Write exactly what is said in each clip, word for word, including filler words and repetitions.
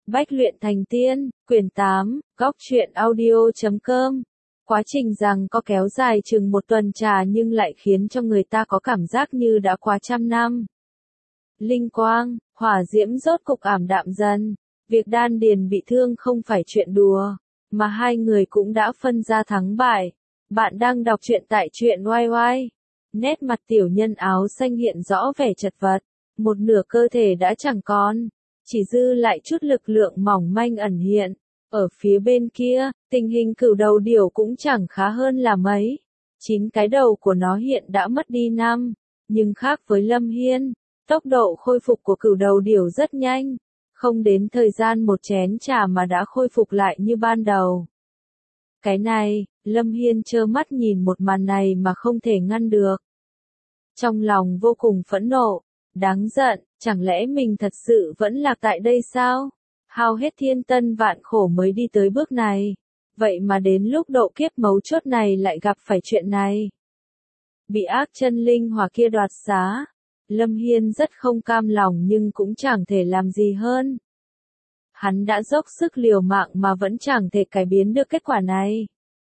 Bách luyện thành tiên, quyển tám, góc truyện audio chấm com. Quá trình rằng có kéo dài chừng một tuần trà nhưng lại khiến cho người ta có cảm giác như đã qua trăm năm. Linh quang, hỏa diễm rốt cục ảm đạm dần. Việc đan điền bị thương không phải chuyện đùa, mà hai người cũng đã phân ra thắng bại. Bạn đang đọc truyện tại truyện oai oai. Nét mặt tiểu nhân áo xanh hiện rõ vẻ chật vật, một nửa cơ thể đã chẳng còn, chỉ dư lại chút lực lượng mỏng manh ẩn hiện. Ở phía bên kia, tình hình cửu đầu điểu cũng chẳng khá hơn là mấy. Chín cái đầu của nó hiện đã mất đi năm, nhưng khác với Lâm Hiên, tốc độ khôi phục của cửu đầu điểu rất nhanh, không đến thời gian một chén trà mà đã khôi phục lại như ban đầu. Cái này, Lâm Hiên trơ mắt nhìn một màn này mà không thể ngăn được. Trong lòng vô cùng phẫn nộ, đáng giận, chẳng lẽ mình thật sự vẫn lạc tại đây sao? Hao hết thiên tân vạn khổ mới đi tới bước này, vậy mà đến lúc độ kiếp mấu chốt này lại gặp phải chuyện này. Bị ác chân linh hỏa kia đoạt xá, Lâm Hiên rất không cam lòng nhưng cũng chẳng thể làm gì hơn. Hắn đã dốc sức liều mạng mà vẫn chẳng thể cải biến được kết quả này.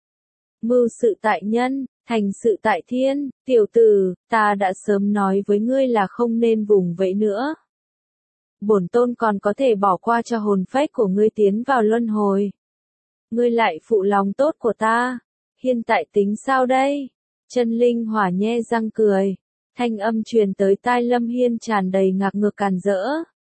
Mưu sự tại nhân, thành sự tại thiên, tiểu tử, ta đã sớm nói với ngươi là không nên vùng vẫy nữa. Bổn tôn còn có thể bỏ qua cho hồn phách của ngươi tiến vào luân hồi. Ngươi lại phụ lòng tốt của ta, hiện tại tính sao đây? Chân linh hỏa nhe răng cười, thanh âm truyền tới tai Lâm Hiên tràn đầy ngạc ngược càn rỡ.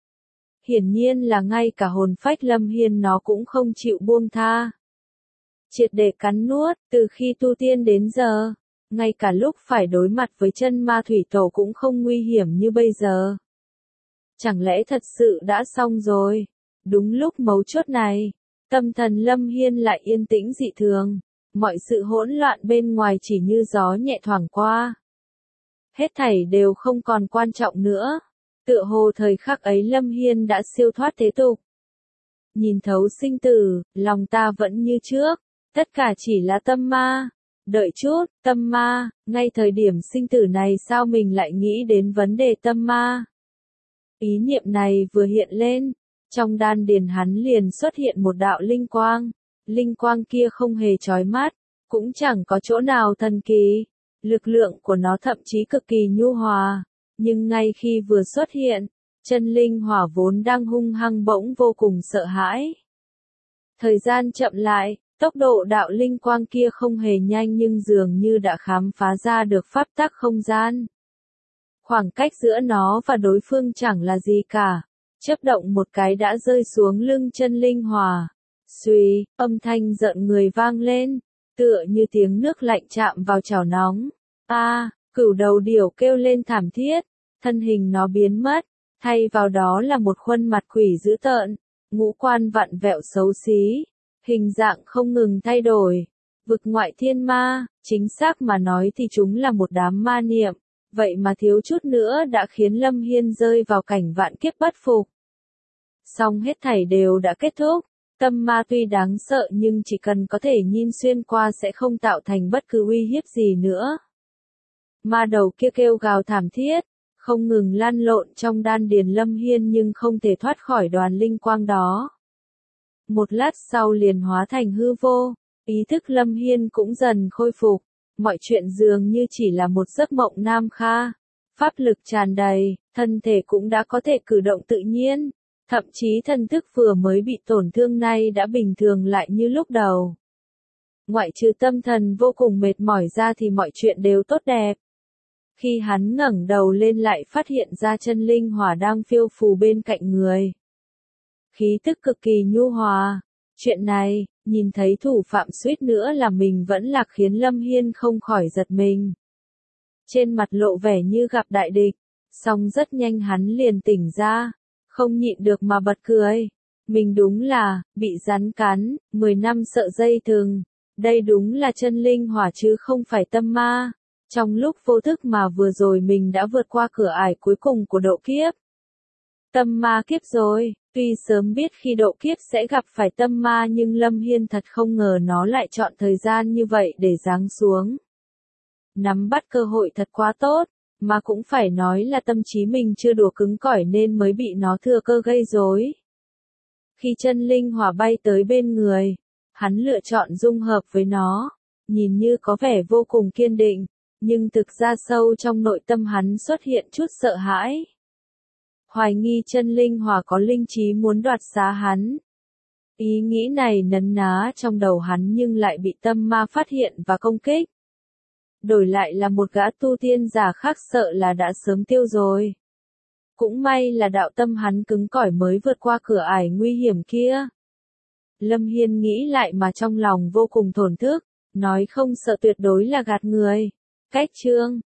Hiển nhiên là ngay cả hồn phách Lâm Hiên nó cũng không chịu buông tha. Triệt để cắn nuốt, từ khi tu tiên đến giờ, ngay cả lúc phải đối mặt với chân ma thủy tổ cũng không nguy hiểm như bây giờ. Chẳng lẽ thật sự đã xong rồi? Đúng lúc mấu chốt này, tâm thần Lâm Hiên lại yên tĩnh dị thường, mọi sự hỗn loạn bên ngoài chỉ như gió nhẹ thoảng qua. Hết thảy đều không còn quan trọng nữa, tựa hồ thời khắc ấy Lâm Hiên đã siêu thoát thế tục. Nhìn thấu sinh tử, lòng ta vẫn như trước, tất cả chỉ là tâm ma. Đợi chút, tâm ma, ngay thời điểm sinh tử này sao mình lại nghĩ đến vấn đề tâm ma? Ý niệm này vừa hiện lên, trong đan điền hắn liền xuất hiện một đạo linh quang. Linh quang kia không hề chói mắt, cũng chẳng có chỗ nào thần kỳ. Lực lượng của nó thậm chí cực kỳ nhu hòa, nhưng ngay khi vừa xuất hiện, chân linh hỏa vốn đang hung hăng bỗng vô cùng sợ hãi. Thời gian chậm lại, tốc độ đạo linh quang kia không hề nhanh nhưng dường như đã khám phá ra được pháp tắc không gian. Khoảng cách giữa nó và đối phương chẳng là gì cả, chớp động một cái đã rơi xuống lưng chân linh hỏa. Xuy, âm thanh giận người vang lên, tựa như tiếng nước lạnh chạm vào chảo nóng. A, à, cửu đầu điểu kêu lên thảm thiết, thân hình nó biến mất, thay vào đó là một khuôn mặt quỷ dữ tợn, ngũ quan vặn vẹo xấu xí, hình dạng không ngừng thay đổi. Vực ngoại thiên ma, chính xác mà nói thì chúng là một đám ma niệm. Vậy mà thiếu chút nữa đã khiến Lâm Hiên rơi vào cảnh vạn kiếp bất phục. Song hết thảy đều đã kết thúc, tâm ma tuy đáng sợ nhưng chỉ cần có thể nhìn xuyên qua sẽ không tạo thành bất cứ uy hiếp gì nữa. Ma đầu kia kêu gào thảm thiết, không ngừng lăn lộn trong đan điền Lâm Hiên nhưng không thể thoát khỏi đoàn linh quang đó. Một lát sau liền hóa thành hư vô, ý thức Lâm Hiên cũng dần khôi phục. Mọi chuyện dường như chỉ là một giấc mộng nam kha, pháp lực tràn đầy, thân thể cũng đã có thể cử động tự nhiên, thậm chí thần thức vừa mới bị tổn thương nay đã bình thường lại như lúc đầu. Ngoại trừ tâm thần vô cùng mệt mỏi ra thì mọi chuyện đều tốt đẹp. Khi hắn ngẩng đầu lên lại phát hiện ra chân linh hỏa đang phiêu phù bên cạnh người. Khí tức cực kỳ nhu hòa. Chuyện này, nhìn thấy thủ phạm suýt nữa là mình vẫn lạc khiến Lâm Hiên không khỏi giật mình. Trên mặt lộ vẻ như gặp đại địch, song rất nhanh hắn liền tỉnh ra, không nhịn được mà bật cười. Mình đúng là, bị rắn cắn, mười năm sợ dây thừng, đây đúng là chân linh hỏa chứ không phải tâm ma. Trong lúc vô thức mà vừa rồi mình đã vượt qua cửa ải cuối cùng của độ kiếp. Tâm ma kiếp rồi. Tuy sớm biết khi độ kiếp sẽ gặp phải tâm ma nhưng Lâm Hiên thật không ngờ nó lại chọn thời gian như vậy để giáng xuống. Nắm bắt cơ hội thật quá tốt, mà cũng phải nói là tâm trí mình chưa đủ cứng cỏi nên mới bị nó thừa cơ gây rối. Khi chân linh hỏa bay tới bên người, hắn lựa chọn dung hợp với nó, nhìn như có vẻ vô cùng kiên định, nhưng thực ra sâu trong nội tâm hắn xuất hiện chút sợ hãi. Hoài nghi chân linh hỏa có linh trí muốn đoạt xá hắn. Ý nghĩ này nấn ná trong đầu hắn nhưng lại bị tâm ma phát hiện và công kích. Đổi lại là một gã tu tiên giả khác sợ là đã sớm tiêu rồi. Cũng may là đạo tâm hắn cứng cỏi mới vượt qua cửa ải nguy hiểm kia. Lâm Hiên nghĩ lại mà trong lòng vô cùng thổn thức, nói không sợ tuyệt đối là gạt người. Cách chương